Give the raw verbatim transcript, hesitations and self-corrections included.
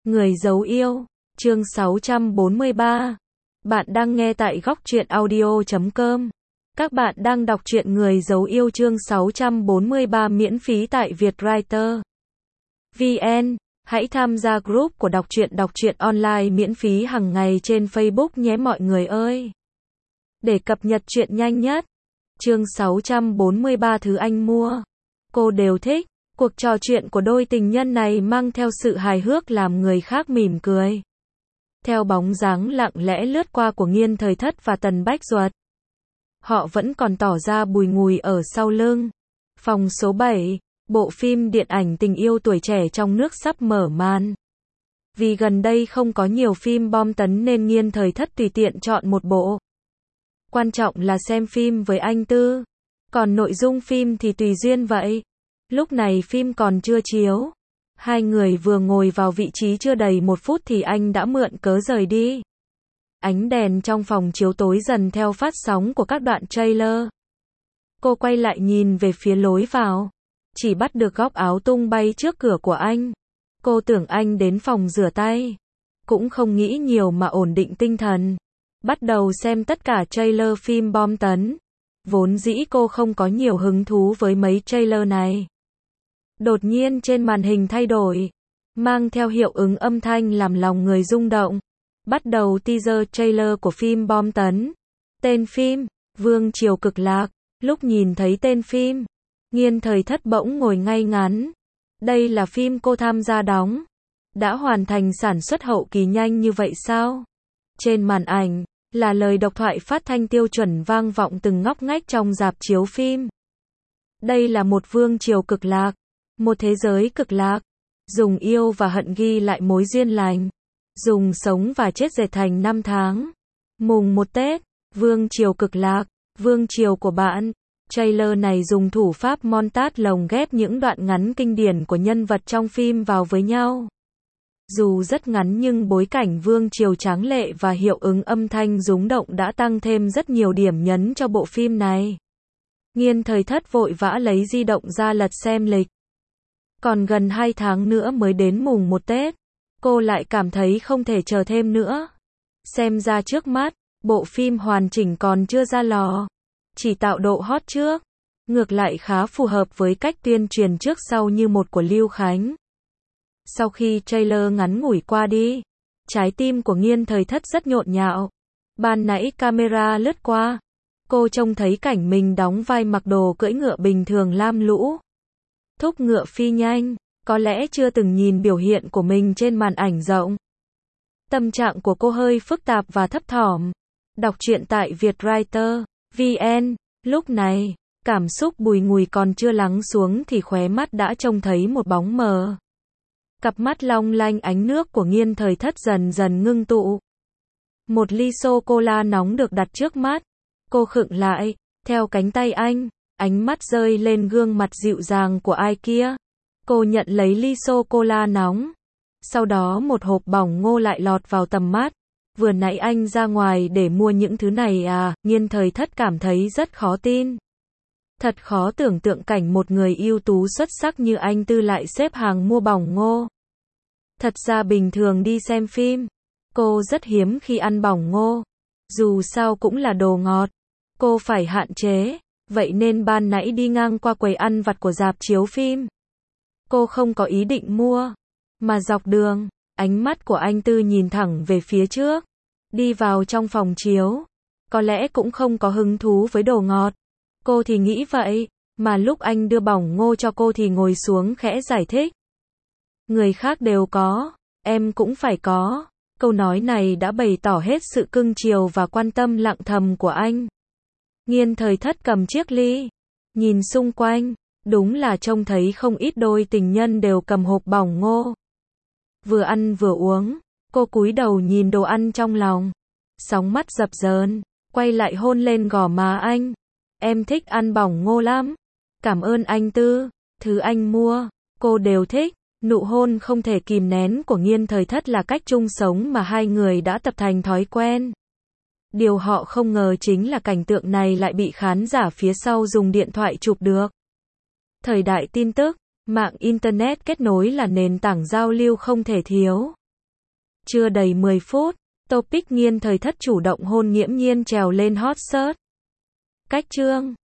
Người giấu yêu, chương sáu trăm bốn mươi ba. Bạn đang nghe tại góc truyện audio chấm com. Các bạn đang đọc truyện Người giấu yêu chương sáu trăm bốn mươi ba miễn phí tại Vietwriter vê en. Hãy tham gia group của đọc truyện đọc truyện online miễn phí hàng ngày trên Facebook nhé mọi người ơi. Để cập nhật truyện nhanh nhất. Chương sáu trăm bốn mươi ba thứ anh mua. Cô đều thích. Cuộc trò chuyện của đôi tình nhân này mang theo sự hài hước làm người khác mỉm cười. Theo bóng dáng lặng lẽ lướt qua của Nghiên Thời Thất và Tần Bách Duật. Họ vẫn còn tỏ ra bùi ngùi ở sau lưng. Phòng số bảy, bộ phim điện ảnh tình yêu tuổi trẻ trong nước sắp mở màn. Vì gần đây không có nhiều phim bom tấn nên Nghiên Thời Thất tùy tiện chọn một bộ. Quan trọng là xem phim với anh Tư. Còn nội dung phim thì tùy duyên vậy. Lúc này phim còn chưa chiếu. Hai người vừa ngồi vào vị trí chưa đầy một phút thì anh đã mượn cớ rời đi. Ánh đèn trong phòng chiếu tối dần theo phát sóng của các đoạn trailer. Cô quay lại nhìn về phía lối vào. Chỉ bắt được góc áo tung bay trước cửa của anh. Cô tưởng anh đến phòng rửa tay. Cũng không nghĩ nhiều mà ổn định tinh thần. Bắt đầu xem tất cả trailer phim bom tấn. Vốn dĩ cô không có nhiều hứng thú với mấy trailer này. Đột nhiên trên màn hình thay đổi, mang theo hiệu ứng âm thanh làm lòng người rung động. Bắt đầu teaser trailer của phim bom tấn. Tên phim, Vương Triều Cực Lạc. Lúc nhìn thấy tên phim, Nghiên Thời Thất bỗng ngồi ngay ngắn. Đây là phim cô tham gia đóng. Đã hoàn thành sản xuất hậu kỳ nhanh như vậy sao? Trên màn ảnh, là lời độc thoại phát thanh tiêu chuẩn vang vọng từng ngóc ngách trong rạp chiếu phim. Đây là một vương triều cực lạc. Một thế giới cực lạc, dùng yêu và hận ghi lại mối duyên lành, dùng sống và chết dệt thành năm tháng. Mùng một Tết, Vương Triều Cực Lạc, Vương Triều của bạn. Trailer này dùng thủ pháp montage lồng ghép những đoạn ngắn kinh điển của nhân vật trong phim vào với nhau. Dù rất ngắn nhưng bối cảnh Vương Triều tráng lệ và hiệu ứng âm thanh rúng động đã tăng thêm rất nhiều điểm nhấn cho bộ phim này. Nghiên Thời Thất vội vã lấy di động ra lật xem lịch. Còn gần hai tháng nữa mới đến mùng một Tết. Cô lại cảm thấy không thể chờ thêm nữa. Xem ra trước mắt, bộ phim hoàn chỉnh còn chưa ra lò. Chỉ tạo độ hot trước. Ngược lại khá phù hợp với cách tuyên truyền trước sau như một của Lưu Khánh. Sau khi trailer ngắn ngủi qua đi, trái tim của Nghiên Thời Thất rất nhộn nhạo. Ban nãy camera lướt qua. Cô trông thấy cảnh mình đóng vai mặc đồ cưỡi ngựa bình thường lam lũ. Thúc ngựa phi nhanh, có lẽ chưa từng nhìn biểu hiện của mình trên màn ảnh rộng. Tâm trạng của cô hơi phức tạp và thấp thỏm. Đọc truyện tại Vietwriter vê en. Lúc này, cảm xúc bùi ngùi còn chưa lắng xuống thì khóe mắt đã trông thấy một bóng mờ. Cặp mắt long lanh ánh nước của Nghiên Thời Thất dần dần ngưng tụ. Một ly sô-cô-la nóng được đặt trước mắt. Cô khựng lại, theo cánh tay anh. Ánh mắt rơi lên gương mặt dịu dàng của ai kia. Cô nhận lấy ly sô-cô-la nóng. Sau đó một hộp bỏng ngô lại lọt vào tầm mắt. Vừa nãy anh ra ngoài để mua những thứ này à? Nghiên Thời Thất cảm thấy rất khó tin. Thật khó tưởng tượng cảnh một người ưu tú xuất sắc như anh Tư lại xếp hàng mua bỏng ngô. Thật ra bình thường đi xem phim, cô rất hiếm khi ăn bỏng ngô. Dù sao cũng là đồ ngọt. Cô phải hạn chế. Vậy nên ban nãy đi ngang qua quầy ăn vặt của rạp chiếu phim. Cô không có ý định mua. Mà dọc đường, ánh mắt của anh Tư nhìn thẳng về phía trước. Đi vào trong phòng chiếu. Có lẽ cũng không có hứng thú với đồ ngọt. Cô thì nghĩ vậy. Mà lúc anh đưa bỏng ngô cho cô thì ngồi xuống khẽ giải thích. Người khác đều có. Em cũng phải có. Câu nói này đã bày tỏ hết sự cưng chiều và quan tâm lặng thầm của anh. Nghiên Thời Thất cầm chiếc ly. Nhìn xung quanh. Đúng là trông thấy không ít đôi tình nhân đều cầm hộp bỏng ngô. Vừa ăn vừa uống. Cô cúi đầu nhìn đồ ăn trong lòng. Sóng mắt dập dờn. Quay lại hôn lên gò má anh. Em thích ăn bỏng ngô lắm. Cảm ơn anh Tư. Thứ anh mua, cô đều thích. Nụ hôn không thể kìm nén của Nghiên Thời Thất là cách chung sống mà hai người đã tập thành thói quen. Điều họ không ngờ chính là cảnh tượng này lại bị khán giả phía sau dùng điện thoại chụp được. Thời đại tin tức, mạng Internet kết nối là nền tảng giao lưu không thể thiếu. chưa đầy mười phút, topic Nhiên thời thất chủ động hôn Nghiễm Nhiên trèo lên hot search. Cách chương